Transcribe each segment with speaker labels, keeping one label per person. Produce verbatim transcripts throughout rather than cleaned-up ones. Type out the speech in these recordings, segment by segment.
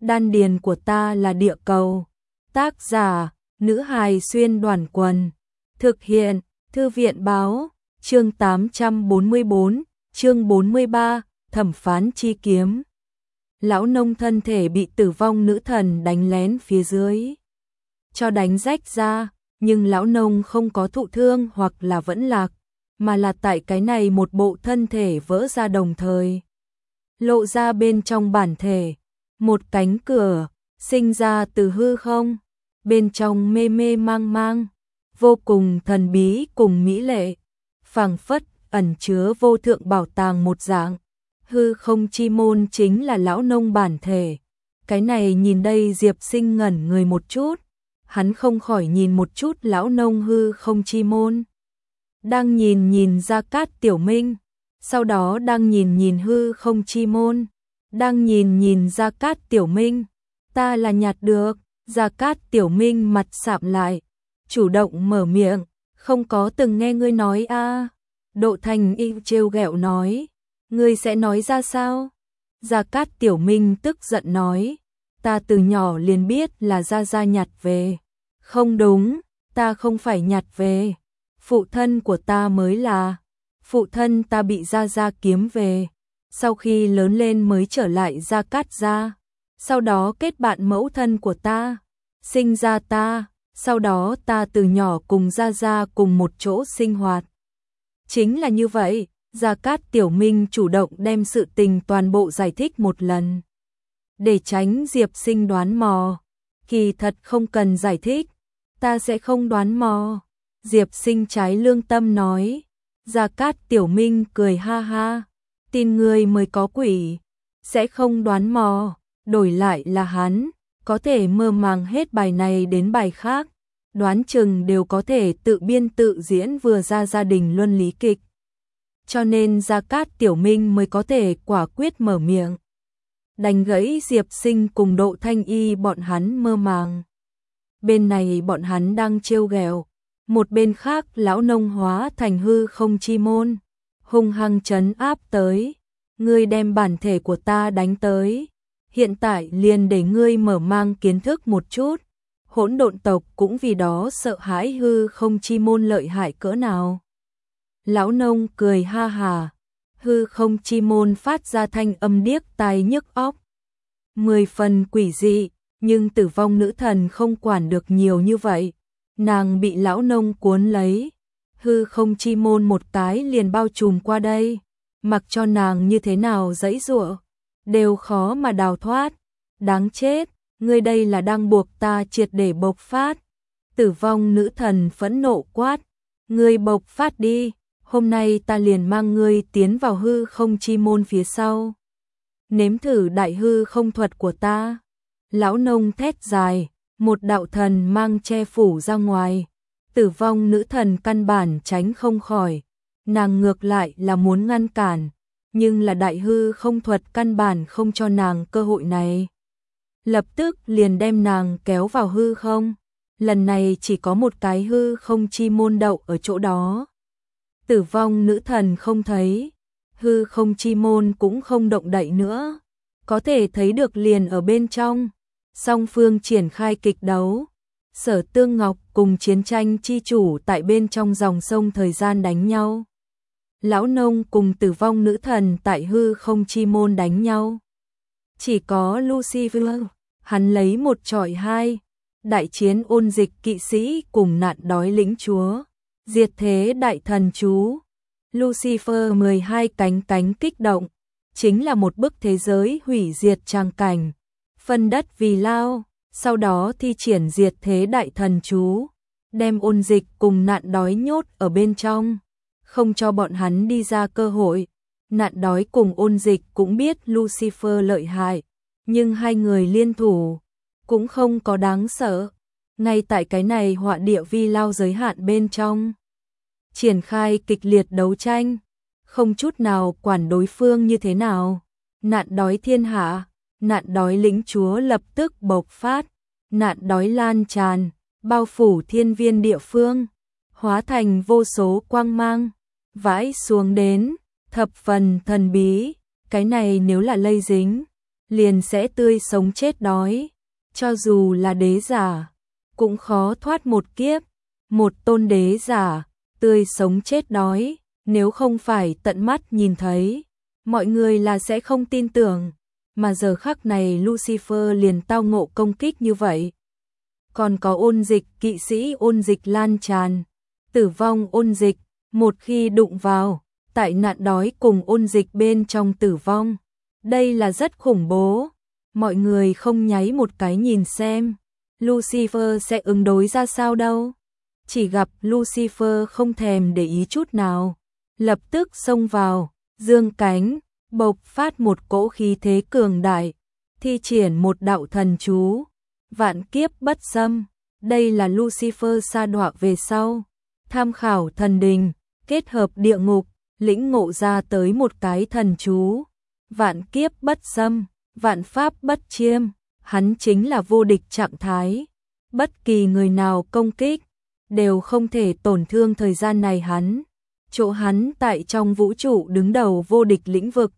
Speaker 1: Đan điền của ta là địa cầu. Tác giả, nữ hài xuyên đoàn quần. Thực hiện, thư viện báo, chương tám trăm bốn mươi bốn, chương bốn mươi ba, thẩm phán chi kiếm. Lão nông thân thể bị tử vong nữ thần đánh lén phía dưới, cho đánh rách ra, nhưng lão nông không có thụ thương hoặc là vẫn lạc, mà là tại cái này một bộ thân thể vỡ ra đồng thời. Lộ ra bên trong bản thể, một cánh cửa, sinh ra từ hư không, bên trong mê mê mang mang, vô cùng thần bí cùng mỹ lệ, phảng phất ẩn chứa vô thượng bảo tàng một dạng. Hư không chi môn chính là lão nông bản thể. Cái này nhìn đây Diệp Sinh ngẩn người một chút, hắn không khỏi nhìn một chút lão nông hư không chi môn. Đang nhìn nhìn Gia Cát Tiểu Minh, sau đó đang nhìn nhìn hư không chi môn, đang nhìn nhìn Gia Cát Tiểu Minh, ta là nhặt được. Gia Cát Tiểu Minh mặt sạm lại, chủ động mở miệng, không có từng nghe ngươi nói a. À. Độ Thành Y trêu ghẹo nói, ngươi sẽ nói ra sao? Gia Cát Tiểu Minh tức giận nói, ta từ nhỏ liền biết là Gia Gia nhặt về. Không đúng, ta không phải nhặt về, phụ thân của ta mới là. Phụ thân ta bị Gia Gia kiếm về, sau khi lớn lên mới trở lại Gia Cát gia, sau đó kết bạn mẫu thân của ta, sinh ra ta, sau đó ta từ nhỏ cùng Gia Gia cùng một chỗ sinh hoạt. Chính là như vậy. Gia Cát Tiểu Minh chủ động đem sự tình toàn bộ giải thích một lần, để tránh Diệp Sinh đoán mò. Kỳ thật không cần giải thích, ta sẽ không đoán mò. Diệp Sinh trái lương tâm nói. Gia Cát Tiểu Minh cười ha ha, tin người mới có quỷ, sẽ không đoán mò. Đổi lại là hắn, có thể mơ màng hết bài này đến bài khác, đoán chừng đều có thể tự biên tự diễn vừa ra gia đình luân lý kịch. Cho nên Gia Cát Tiểu Minh mới có thể quả quyết mở miệng, đánh gãy Diệp Sinh cùng Độ Thanh Y bọn hắn mơ màng. Bên này bọn hắn đang trêu ghẹo, một bên khác lão nông hóa thành hư không chi môn, hung hăng trấn áp tới. Ngươi đem bản thể của ta đánh tới, hiện tại liền để ngươi mở mang kiến thức một chút. Hỗn độn tộc cũng vì đó sợ hãi hư không chi môn lợi hại cỡ nào. Lão nông cười ha hà, hư không chi môn phát ra thanh âm điếc tai nhức óc, mười phần quỷ dị, nhưng tử vong nữ thần không quản được nhiều như vậy, nàng bị lão nông cuốn lấy, hư không chi môn một cái liền bao trùm qua đây, mặc cho nàng như thế nào giãy giụa, đều khó mà đào thoát. Đáng chết, ngươi đây là đang buộc ta triệt để bộc phát. Tử vong nữ thần phẫn nộ quát, ngươi bộc phát đi. Hôm nay ta liền mang ngươi tiến vào hư không chi môn phía sau, nếm thử đại hư không thuật của ta. Lão nông thét dài, một đạo thần mang che phủ ra ngoài. Tử vong nữ thần căn bản tránh không khỏi, nàng ngược lại là muốn ngăn cản, nhưng là đại hư không thuật căn bản không cho nàng cơ hội này. Lập tức liền đem nàng kéo vào hư không. Lần này chỉ có một cái hư không chi môn đậu ở chỗ đó. Tử vong nữ thần không thấy, hư không chi môn cũng không động đậy nữa, có thể thấy được liền ở bên trong. Song phương triển khai kịch đấu, Sở Tương Ngọc cùng chiến tranh chi chủ tại bên trong dòng sông thời gian đánh nhau. Lão nông cùng tử vong nữ thần tại hư không chi môn đánh nhau. Chỉ có Lucifer, hắn lấy một chọi hai, đại chiến ôn dịch kỵ sĩ cùng nạn đói lĩnh chúa. Diệt thế đại thần chú, Lucifer mười hai cánh cánh kích động, chính là một bức thế giới hủy diệt tràng cảnh, phân đất vì lao, sau đó thi triển diệt thế đại thần chú, đem ôn dịch cùng nạn đói nhốt ở bên trong, không cho bọn hắn đi ra cơ hội. Nạn đói cùng ôn dịch cũng biết Lucifer lợi hại, nhưng hai người liên thủ cũng không có đáng sợ. Ngay tại cái này họa địa vi lao giới hạn bên trong, triển khai kịch liệt đấu tranh, không chút nào quản đối phương như thế nào. Nạn đói thiên hạ, nạn đói lĩnh chúa lập tức bộc phát, nạn đói lan tràn, bao phủ thiên viên địa phương, hóa thành vô số quang mang, vãi xuống đến, thập phần thần bí. Cái này nếu là lây dính liền sẽ tươi sống chết đói. Cho dù là đế giả, cũng khó thoát một kiếp. Một tôn đế giả, tươi sống chết đói, nếu không phải tận mắt nhìn thấy, mọi người là sẽ không tin tưởng. Mà giờ khắc này Lucifer liền tao ngộ công kích như vậy. Còn có ôn dịch, kỵ sĩ ôn dịch lan tràn, tử vong ôn dịch, một khi đụng vào, tại nạn đói cùng ôn dịch bên trong tử vong. Đây là rất khủng bố. Mọi người không nháy một cái nhìn xem Lucifer sẽ ứng đối ra sao đâu. Chỉ gặp Lucifer không thèm để ý chút nào, lập tức xông vào, dương cánh, bộc phát một cỗ khí thế cường đại, thi triển một đạo thần chú, vạn kiếp bất xâm. Đây là Lucifer sa đọa về sau, tham khảo thần đình, kết hợp địa ngục, lĩnh ngộ ra tới một cái thần chú, vạn kiếp bất xâm, vạn pháp bất chiêm. Hắn chính là vô địch trạng thái, bất kỳ người nào công kích đều không thể tổn thương thời gian này hắn. Chỗ hắn tại trong vũ trụ đứng đầu vô địch lĩnh vực.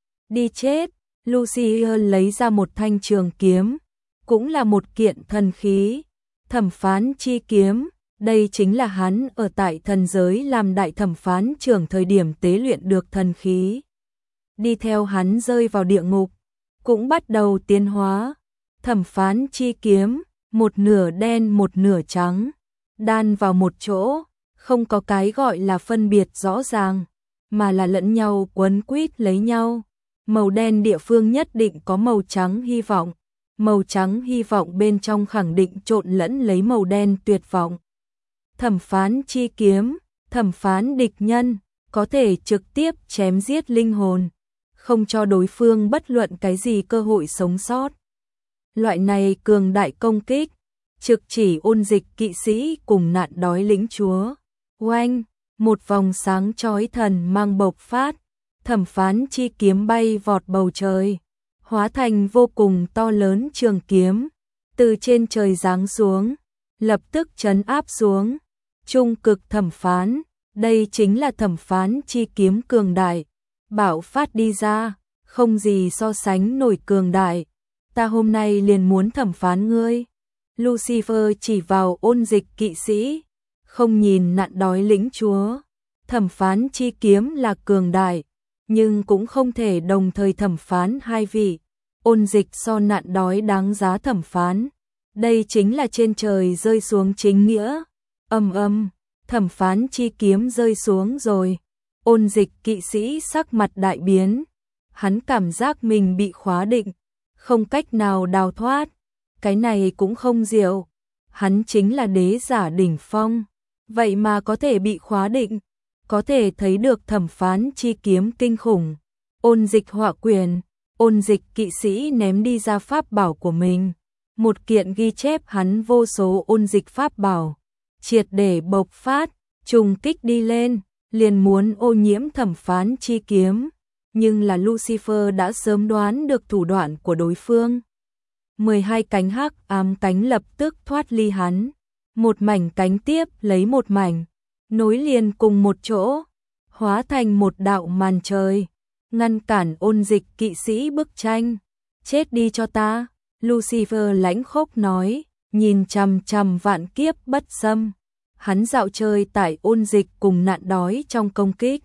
Speaker 1: Đi chết. Lucifer lấy ra một thanh trường kiếm, cũng là một kiện thần khí, thẩm phán chi kiếm. Đây chính là hắn ở tại thần giới làm đại thẩm phán trưởng thời điểm tế luyện được thần khí. Đi theo hắn rơi vào địa ngục, cũng bắt đầu tiến hóa. Thẩm phán chi kiếm, một nửa đen một nửa trắng, đan vào một chỗ, không có cái gọi là phân biệt rõ ràng, mà là lẫn nhau quấn quýt lấy nhau. Màu đen địa phương nhất định có màu trắng hy vọng, màu trắng hy vọng bên trong khẳng định trộn lẫn lấy màu đen tuyệt vọng. Thẩm phán chi kiếm, thẩm phán địch nhân, có thể trực tiếp chém giết linh hồn, không cho đối phương bất luận cái gì cơ hội sống sót. Loại này cường đại công kích, trực chỉ ôn dịch kỵ sĩ cùng nạn đói lĩnh chúa. Oanh, một vòng sáng chói thần mang bộc phát, thẩm phán chi kiếm bay vọt bầu trời, hóa thành vô cùng to lớn trường kiếm, từ trên trời giáng xuống, lập tức trấn áp xuống. Trung cực thẩm phán, đây chính là thẩm phán chi kiếm cường đại, bạo phát đi ra, không gì so sánh nổi cường đại. Ta hôm nay liền muốn thẩm phán ngươi. Lucifer chỉ vào ôn dịch kỵ sĩ, không nhìn nạn đói lĩnh chúa. Thẩm phán chi kiếm là cường đại, nhưng cũng không thể đồng thời thẩm phán hai vị. Ôn dịch so nạn đói đáng giá thẩm phán. Đây chính là trên trời rơi xuống chính nghĩa. Âm âm, thẩm phán chi kiếm rơi xuống rồi. Ôn dịch kỵ sĩ sắc mặt đại biến. Hắn cảm giác mình bị khóa định, không cách nào đào thoát. Cái này cũng không diệu. Hắn chính là đế giả đỉnh phong, vậy mà có thể bị khóa định, có thể thấy được thẩm phán chi kiếm kinh khủng. Ôn dịch họa quyền, ôn dịch kỵ sĩ ném đi ra pháp bảo của mình. Một kiện ghi chép hắn vô số ôn dịch pháp bảo, triệt để bộc phát, trùng kích đi lên, liền muốn ô nhiễm thẩm phán chi kiếm. Nhưng là Lucifer đã sớm đoán được thủ đoạn của đối phương. mười hai cánh hắc ám cánh lập tức thoát ly hắn, một mảnh cánh tiếp lấy một mảnh, nối liền cùng một chỗ, hóa thành một đạo màn trời, ngăn cản ôn dịch kỵ sĩ bức tranh. Chết đi cho ta, Lucifer lãnh khốc nói, nhìn chằm chằm vạn kiếp bất xâm. Hắn dạo chơi tại ôn dịch cùng nạn đói trong công kích,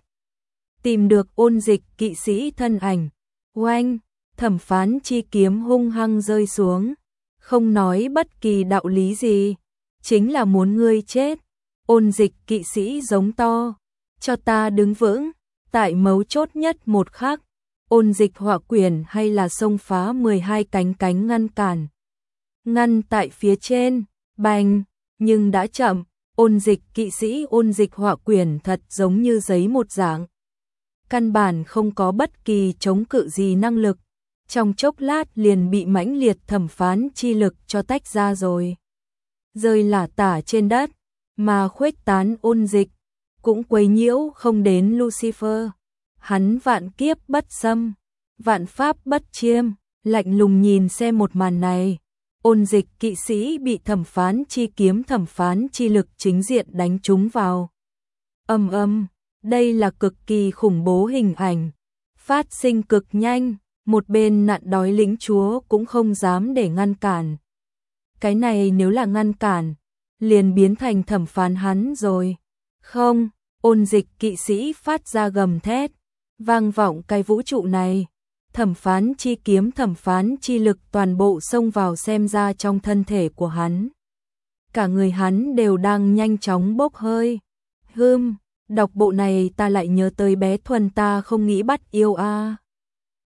Speaker 1: tìm được ôn dịch kỵ sĩ thân ảnh. Oanh, thẩm phán chi kiếm hung hăng rơi xuống, không nói bất kỳ đạo lý gì, chính là muốn ngươi chết. Ôn dịch kỵ sĩ giống to, cho ta đứng vững. Tại mấu chốt nhất một khắc, ôn dịch họa quyền hay là xông phá mười hai cánh cánh ngăn cản, ngăn tại phía trên, bành, nhưng đã chậm. Ôn dịch kỵ sĩ ôn dịch họa quyền thật giống như giấy một dạng, căn bản không có bất kỳ chống cự gì năng lực, trong chốc lát liền bị mãnh liệt thẩm phán chi lực cho tách ra rồi, rơi lả tả trên đất, mà khuếch tán ôn dịch cũng quấy nhiễu không đến Lucifer. Hắn vạn kiếp bất xâm, vạn pháp bất chiêm, lạnh lùng nhìn xem một màn này. Ôn dịch kỵ sĩ bị thẩm phán chi kiếm thẩm phán chi lực chính diện đánh trúng vào. Âm âm, đây là cực kỳ khủng bố hình ảnh, phát sinh cực nhanh, một bên nạn đói lĩnh chúa cũng không dám để ngăn cản. Cái này nếu là ngăn cản, liền biến thành thẩm phán hắn rồi. Không, Ôn Dịch kỵ sĩ phát ra gầm thét, vang vọng cái vũ trụ này. Thẩm phán chi kiếm, thẩm phán chi lực toàn bộ xông vào xem ra trong thân thể của hắn. Cả người hắn đều đang nhanh chóng bốc hơi. Hừm, đọc bộ này ta lại nhớ tới bé Thuần, ta không nghĩ bắt yêu a.